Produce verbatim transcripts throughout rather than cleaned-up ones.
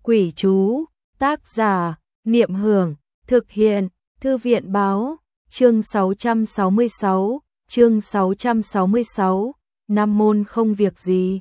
Quỷ chú, tác giả, Niệm Hưởng, thực hiện, Thư viện báo, chương sáu trăm sáu mươi sáu, chương sáu trăm sáu mươi sáu, Nam môn không việc gì.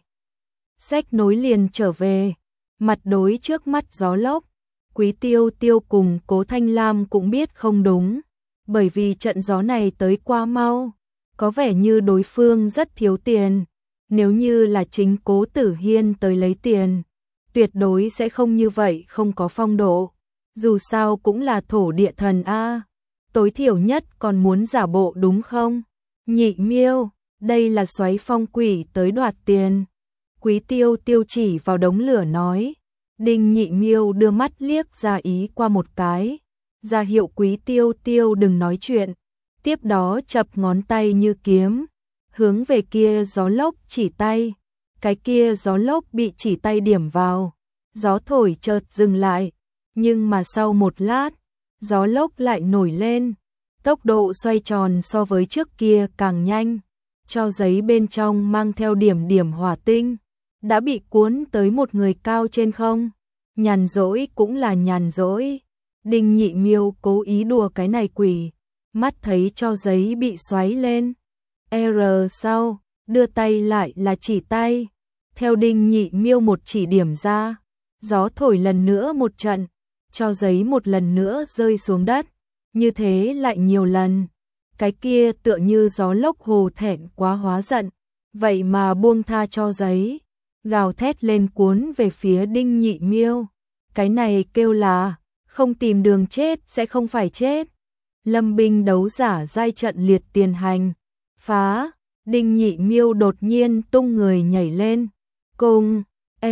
Sách nối liền trở về, mặt đối trước mắt gió lốc, Quý Tiêu Tiêu cùng Cố Thanh Lam cũng biết không đúng, bởi vì trận gió này tới quá mau, có vẻ như đối phương rất thiếu tiền, nếu như là chính Cố Tử Hiên tới lấy tiền, tuyệt đối sẽ không như vậy, không có phong độ, dù sao cũng là thổ địa thần a, tối thiểu nhất còn muốn giả bộ đúng không? Nhị Miêu, đây là xoáy phong quỷ tới đoạt tiền. Quý Tiêu Tiêu chỉ vào đống lửa nói. Đinh Nhị Miêu đưa mắt liếc ra ý qua một cái, ra hiệu Quý Tiêu Tiêu đừng nói chuyện, tiếp đó chập ngón tay như kiếm, hướng về kia gió lốc chỉ tay, cái kia gió lốc bị chỉ tay điểm vào, gió thổi chợt dừng lại, nhưng mà sau một lát, gió lốc lại nổi lên, tốc độ xoay tròn so với trước kia càng nhanh, cho giấy bên trong mang theo điểm điểm hỏa tinh, đã bị cuốn tới một người cao trên không. Nhàn rỗi cũng là nhàn rỗi. Đinh Nhị Miêu cố ý đùa cái này quỷ, mắt thấy cho giấy bị xoáy lên. R sau, đưa tay lại là chỉ tay. Theo Đinh Nhị Miêu một chỉ điểm ra, gió thổi lần nữa một trận, cho giấy một lần nữa rơi xuống đất. Như thế lại nhiều lần. Cái kia tựa như gió lốc hồ thẹn quá hóa giận, vậy mà buông tha cho giấy, gào thét lên cuốn về phía Đinh Nhị Miêu. Cái này kêu là không tìm đường chết sẽ không phải chết. Lâm binh đấu giả giai trận liệt tiền hành. Phá, Đinh Nhị Miêu đột nhiên tung người nhảy lên. Cùng,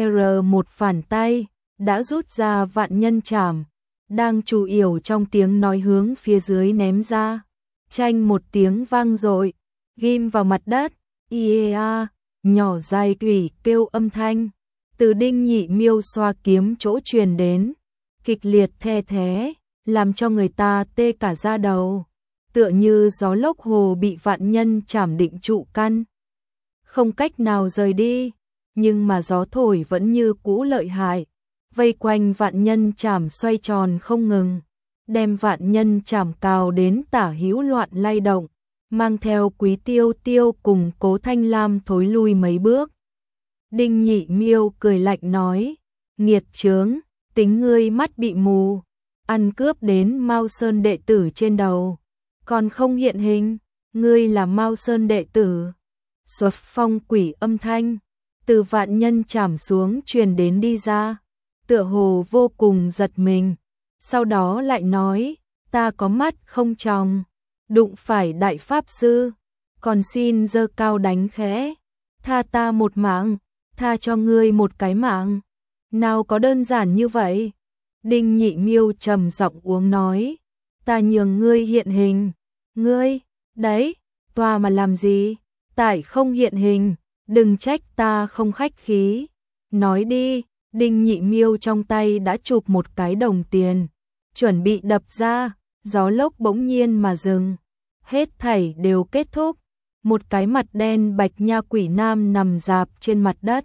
R một phản tay, đã rút ra vạn nhân trảm, đang chủ yểu trong tiếng nói hướng phía dưới ném ra. Chanh một tiếng vang dội, ghim vào mặt đất. Iea, nhỏ dài quỷ kêu âm thanh, từ Đinh Nhị Miêu xoa kiếm chỗ truyền đến, kịch liệt the thé, làm cho người ta tê cả da đầu, tựa như gió lốc hồ bị vạn nhân chảm định trụ căn, không cách nào rời đi, nhưng mà gió thổi vẫn như cũ lợi hại, vây quanh vạn nhân chảm xoay tròn không ngừng, đem vạn nhân chảm cào đến tả hữu loạn lay động, mang theo Quý Tiêu Tiêu cùng Cố Thanh Lam thối lui mấy bước. Đinh Nhị Miêu cười lạnh nói, nghiệt chướng, tính ngươi mắt bị mù, ăn cướp đến Mao Sơn đệ tử trên đầu, còn không hiện hình, ngươi là Mao Sơn đệ tử. Xuất phong quỷ âm thanh, từ vạn nhân chảm xuống truyền đến đi ra, tựa hồ vô cùng giật mình, sau đó lại nói, ta có mắt không tròng, đụng phải đại pháp sư, còn xin giơ cao đánh khẽ, tha ta một mạng, tha cho ngươi một cái mạng, nào có đơn giản như vậy. Đinh Nhị Miêu trầm giọng uống nói, ta nhường ngươi hiện hình, ngươi, đấy, tòa mà làm gì, tại không hiện hình, đừng trách ta không khách khí, nói đi. Đinh Nhị Miêu trong tay đã chụp một cái đồng tiền, chuẩn bị đập ra, gió lốc bỗng nhiên mà dừng, hết thảy đều kết thúc, một cái mặt đen bạch nha quỷ nam nằm rạp trên mặt đất,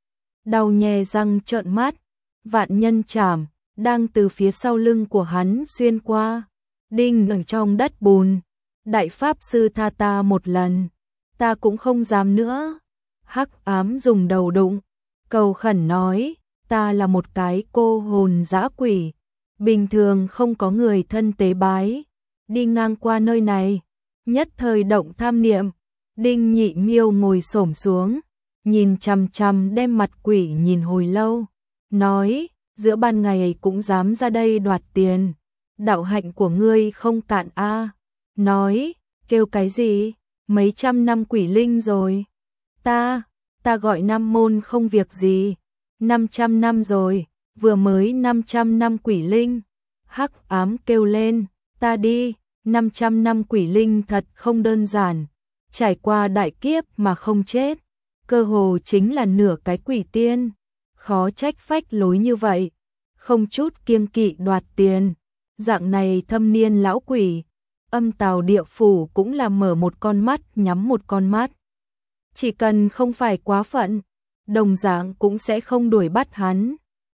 đau nhè răng trợn mắt, vạn nhân chảm đang từ phía sau lưng của hắn xuyên qua, đinh ở trong đất bùn, đại pháp sư tha ta một lần, ta cũng không dám nữa. Hắc ám dùng đầu đụng, cầu khẩn nói, ta là một cái cô hồn dã quỷ, bình thường không có người thân tế bái, đi ngang qua nơi này, nhất thời động tham niệm. Đinh Nhị Miêu ngồi xổm xuống, nhìn chằm chằm đem mặt quỷ nhìn hồi lâu, nói, giữa ban ngày cũng dám ra đây đoạt tiền, đạo hạnh của ngươi không cạn a. Nói, kêu cái gì, mấy trăm năm quỷ linh rồi, ta, ta gọi Nam môn không việc gì, năm trăm năm rồi, vừa mới năm trăm năm quỷ linh. Hắc ám kêu lên, ta đi, năm trăm năm quỷ linh thật không đơn giản, trải qua đại kiếp mà không chết, cơ hồ chính là nửa cái quỷ tiên, khó trách phách lối như vậy, không chút kiêng kỵ đoạt tiền, dạng này thâm niên lão quỷ, âm tào địa phủ cũng là mở một con mắt nhắm một con mắt, chỉ cần không phải quá phận, đồng dạng cũng sẽ không đuổi bắt hắn.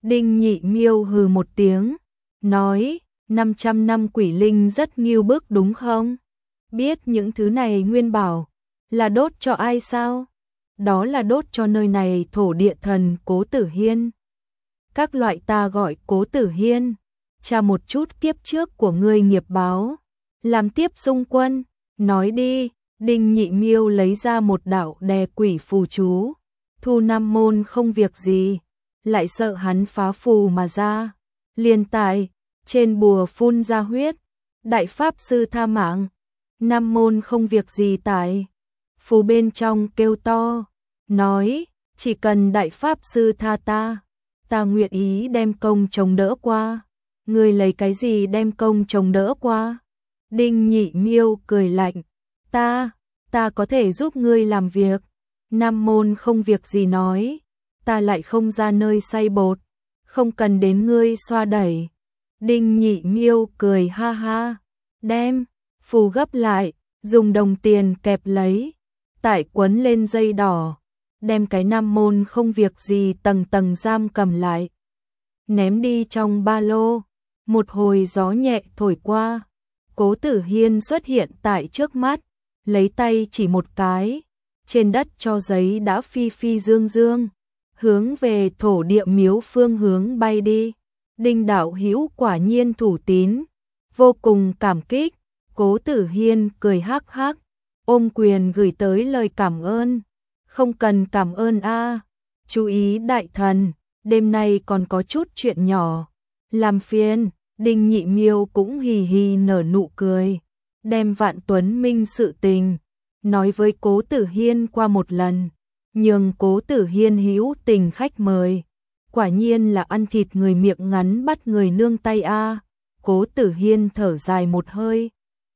Đinh Nhị Miêu hừ một tiếng, nói, năm trăm năm quỷ linh rất nghiêu bức đúng không? Biết những thứ này nguyên bảo là đốt cho ai sao? Đó là đốt cho nơi này thổ địa thần Cố Tử Hiên. Các loại ta gọi Cố Tử Hiên, tra một chút kiếp trước của ngươi nghiệp báo, làm tiếp xung quân, nói đi. Đinh Nhị Miêu lấy ra một đạo đè quỷ phù chú, Thu Nam Môn không việc gì, lại sợ hắn phá phù mà ra, liền tại trên bùa phun ra huyết, đại pháp sư tha mạng, Nam Môn không việc gì tại phù bên trong kêu to, nói, chỉ cần đại pháp sư tha ta, ta nguyện ý đem công chống đỡ qua. Ngươi lấy cái gì đem công chống đỡ qua? Đinh Nhị Miêu cười lạnh, ta, ta có thể giúp ngươi làm việc. Nam Môn không việc gì nói, ta lại không ra nơi xay bột, không cần đến ngươi xoa đẩy. Đinh Nhị Miêu cười ha ha, đem phù gấp lại, dùng đồng tiền kẹp lấy, tải quấn lên dây đỏ, đem cái Nam Môn không việc gì tầng tầng giam cầm lại, ném đi trong ba lô. Một hồi gió nhẹ thổi qua, Cố Tử Hiên xuất hiện tại trước mắt, lấy tay chỉ một cái, trên đất cho giấy đã phi phi dương dương, hướng về thổ địa miếu phương hướng bay đi. Đinh đạo hữu quả nhiên thủ tín, vô cùng cảm kích. Cố Tử Hiên cười hắc hắc, ôm quyền gửi tới lời cảm ơn. Không cần cảm ơn a, chú ý đại thần, đêm nay còn có chút chuyện nhỏ, làm phiền. Đinh Nhị Miêu cũng hì hì nở nụ cười, đem Vạn Tuấn Minh sự tình nói với Cố Tử Hiên qua một lần, nhường Cố Tử Hiên hữu tình khách mời. Quả nhiên là ăn thịt người miệng ngắn bắt người nương tay a. Cố Tử Hiên thở dài một hơi,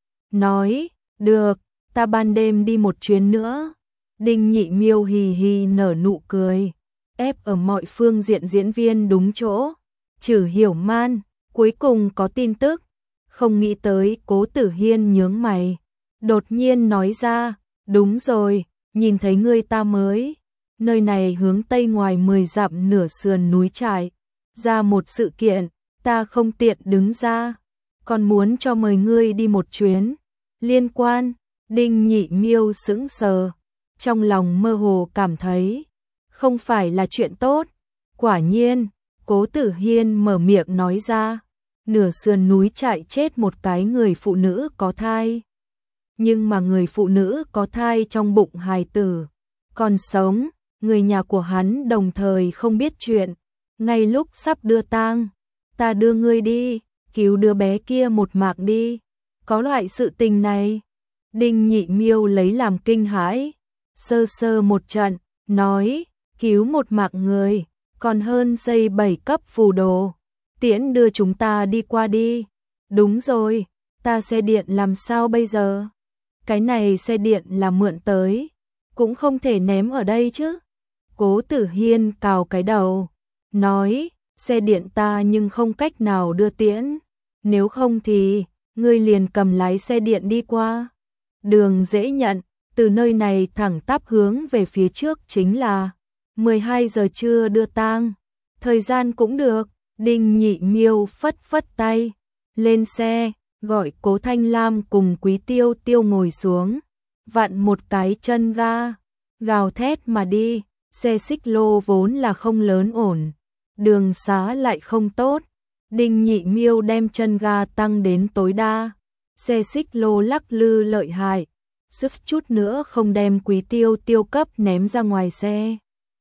nói, được, ta ban đêm đi một chuyến nữa. Đinh Nhị Miêu hì hì nở nụ cười, ép ở mọi phương diện diễn viên đúng chỗ. Trừ Hiểu Man cuối cùng có tin tức, không nghĩ tới. Cố Tử Hiên nhướng mày, đột nhiên nói ra, đúng rồi, nhìn thấy ngươi ta mới, nơi này hướng tây ngoài mười dặm nửa sườn núi trại, ra một sự kiện, ta không tiện đứng ra, còn muốn cho mời ngươi đi một chuyến, liên quan. Đinh Nhị Miêu sững sờ, trong lòng mơ hồ cảm thấy, không phải là chuyện tốt. Quả nhiên, Cố Tử Hiên mở miệng nói ra, nửa sườn núi trại chết một cái người phụ nữ có thai. Nhưng mà người phụ nữ có thai trong bụng hài tử còn sống, người nhà của hắn đồng thời không biết chuyện. Ngay lúc sắp đưa tang, ta đưa ngươi đi, cứu đứa bé kia một mạng đi. Có loại sự tình này? Đinh Nhị Miêu lấy làm kinh hãi, sơ sơ một trận, nói, cứu một mạng người, còn hơn xây bảy cấp phù đồ. Tiễn đưa chúng ta đi qua đi. Đúng rồi, ta xe điện làm sao bây giờ? Cái này xe điện là mượn tới, cũng không thể ném ở đây chứ. Cố Tử Hiên cào cái đầu, nói, xe điện ta nhưng không cách nào đưa tiễn, nếu không thì ngươi liền cầm lái xe điện đi qua. Đường dễ nhận, từ nơi này thẳng tắp hướng về phía trước chính là mười hai giờ trưa đưa tang, thời gian cũng được. Đinh Nhị Miêu phất phất tay, lên xe, gọi Cố Thanh Lam cùng Quý Tiêu Tiêu ngồi xuống, vặn một cái chân ga, gào thét mà đi. Xe xích lô vốn là không lớn ổn, đường xá lại không tốt, Đinh Nhị Miêu đem chân ga tăng đến tối đa, xe xích lô lắc lư lợi hại, suýt chút nữa không đem Quý Tiêu Tiêu cấp ném ra ngoài xe.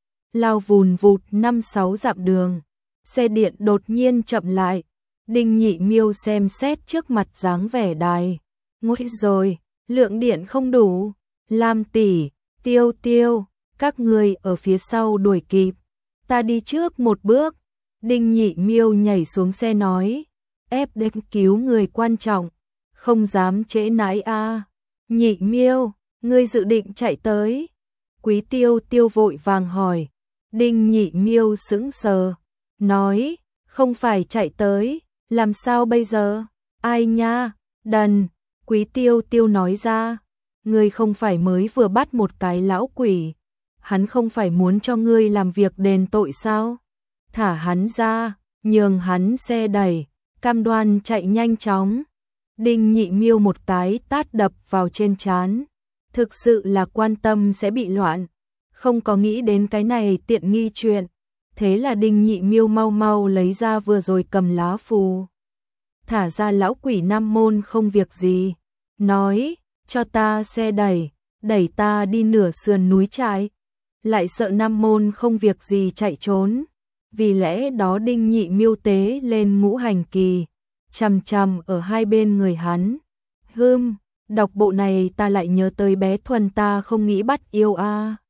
Lao vùn vụt năm sáu dặm đường, xe điện đột nhiên chậm lại. Đinh Nhị Miêu xem xét trước mặt dáng vẻ đài, ngồi rồi, lượng điện không đủ. Lam tỷ, Tiêu Tiêu, các người ở phía sau đuổi kịp, ta đi trước một bước. Đinh Nhị Miêu nhảy xuống xe nói, ép đến cứu người quan trọng, không dám trễ nải a. Nhị Miêu, ngươi dự định chạy tới? Quý Tiêu Tiêu vội vàng hỏi. Đinh Nhị Miêu sững sờ, nói, không phải chạy tới, làm sao bây giờ? Ai nha, đần. Quý Tiêu Tiêu nói ra, ngươi không phải mới vừa bắt một cái lão quỷ, hắn không phải muốn cho ngươi làm việc đền tội sao? thả hắn ra, nhường hắn xe đẩy, cam đoan chạy nhanh chóng. Đinh Nhị Miêu một cái tát đập vào trên trán, thực sự là quan tâm sẽ bị loạn, không có nghĩ đến cái này tiện nghi chuyện. Thế là Đinh Nhị Miêu mau mau lấy ra vừa rồi cầm lá phù. Thả ra lão quỷ Nam Môn không việc gì, nói, cho ta xe đẩy, đẩy ta đi nửa sườn núi trại. Lại sợ Nam Môn không việc gì chạy trốn, vì lẽ đó Đinh Nhị Miêu tế lên ngũ hành kỳ, chằm chằm ở hai bên người hắn. Hưm, đọc bộ này ta lại nhớ tới bé Thuần ta không nghĩ bắt yêu a.